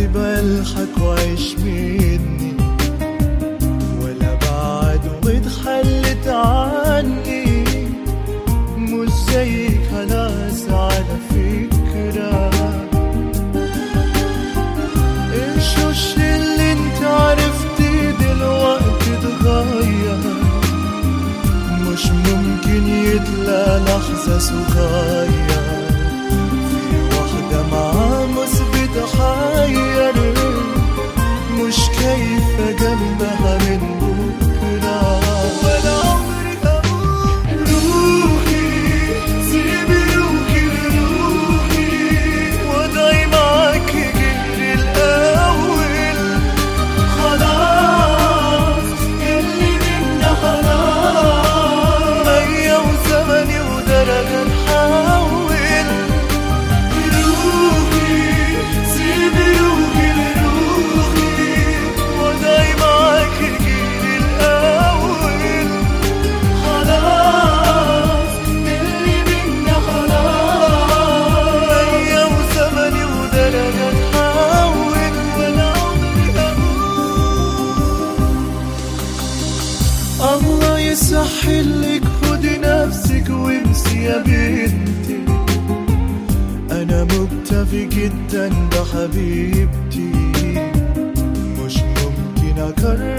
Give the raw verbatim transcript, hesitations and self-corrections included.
بلحق وعيش مني، ولا بعد واتخلت عني، مش زيك خلاص على فكرة. الشوش اللي انت عرفتي دلوقتي اتغير، مش ممكن يتلى لحظة صغير في واحدة معاه مثبت حير، مش كيف جنبها من بكرة. ولا عمري أقول روحي سيبي روحي لروحي، وضعي معاك غير الأول، خلاص اللي منا خلاص، مية وزمني ودرجة نحول. روحي سيبي روحي لروحي، وضعي معاك غير الأول، خلاص اللي منا خلاص، مية وزمني ودرجة نحول. ولا عمري أقول الله يسهل لك، خدي نفسك وامسي يا بنتي، أنا مكتفي جدا بحبيبتي، مش ممكن أكرر